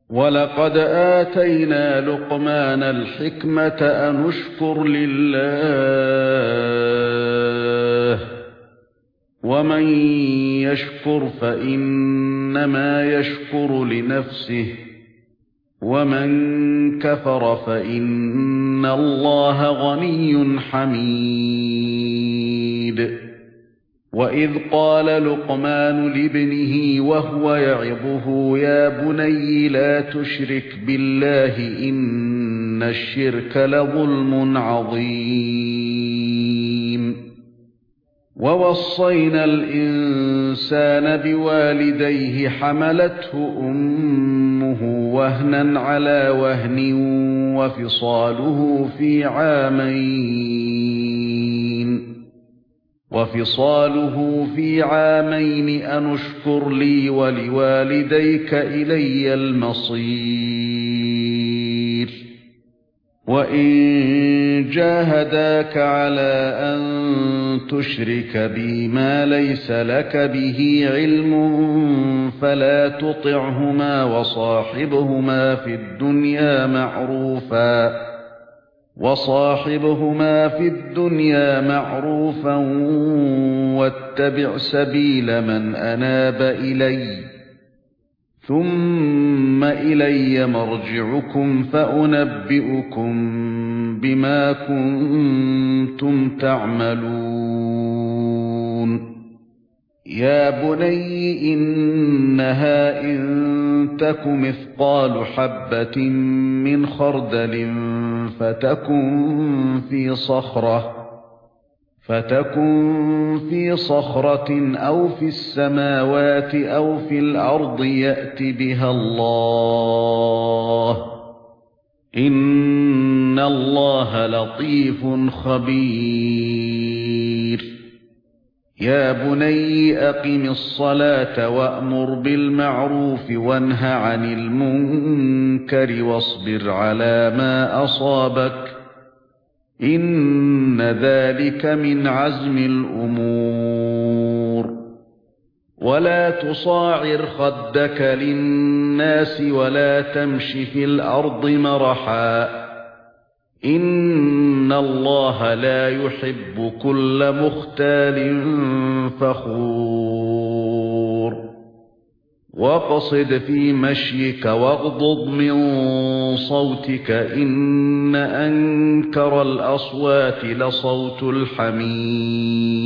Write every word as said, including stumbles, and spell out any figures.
وَلَقَدْ آتَيْنَا لُقْمَانَ الْحِكْمَةَ أَنِ اشْكُرْ لِلَّهِ وَمَن يَشْكُرْ فَإِنَّمَا يَشْكُرُ لِنَفْسِهِ وَمَن كَفَرَ فَإِنَّ اللَّهَ غَنِيٌّ حَمِيدٌ. وَإِذْ قَالَ لُقْمَانُ لِابْنِهِ وَهُوَ يَعِظُهُ يَا بُنَيَّ لَا تُشْرِكْ بِاللَّهِ إِنَّ الشِّرْكَ لَظُلْمٌ عَظِيمٌ. وَوَصَّيْنَا الْإِنسَانَ بِوَالِدَيْهِ حَمَلَتْهُ أُمُّهُ وَهْنًا عَلَى وَهْنٍ وَفِصَالُهُ في عامين وَفِصَالُهُ فِي عَامَيْنِ أَنِ اشْكُرْ لِي وَلِوَالِدَيْكَ إِلَيَّ الْمَصِيرُ. وَإِن جَاهَدَاكَ عَلَى أَن تُشْرِكَ بِي مَا لَيْسَ لَكَ بِهِ عِلْمٌ فَلَا تُطِعْهُمَا وَصَاحِبْهُمَا فِي الدُّنْيَا مَعْرُوفًا وَصَاحِبْهُمَا فِي الدُّنْيَا مَعْرُوفًا وَاتَّبِعْ سَبِيلَ مَنْ أَنَابَ إِلَيَّ ثُمَّ إِلَيَّ مَرْجِعُكُمْ فَأُنَبِّئُكُم بِمَا كُنتُمْ تَعْمَلُونَ. يَا بُنَيَّ إِنَّهَا إِن تَكُ مِثْقَالُ حَبَّةٍ مِّنْ خَرْدَلٍ فَتَكُن فِي صَخْرَةٍ فَتَكُن فِي صَخْرَةٍ أَوْ فِي السَّمَاوَاتِ أَوْ فِي الْأَرْضِ يَأْتِ بِهَا اللَّهُ إِنَّ اللَّهَ لَطِيفٌ خَبِيرٌ. يَا بُنَيَّ أَقِمِ الصَّلَاةَ وَأْمُرْ بِالْمَعْرُوفِ وَانْهَ عَنِ الْمُنكَرِ وَاصْبِرْ عَلَى مَا أَصَابَكَ إِنَّ ذَلِكَ مِنْ عَزْمِ الْأُمُورِ. وَلَا تُصَاعِرْ خَدَّكَ لِلنَّاسِ وَلَا تَمْشِ فِي الْأَرْضِ مَرَحًا إِنَّ اللَّهَ لَا يُحِبُّ كُلَّ مُخْتَالٍ فَخُورٍ. وَاقْصِدْ فِي مَشْيِكَ وَاغْضُضْ مِنْ صَوْتِكَ إِنَّ أَنكَرَ الْأَصْوَاتِ لَصَوْتُ الْحَمِيرِ.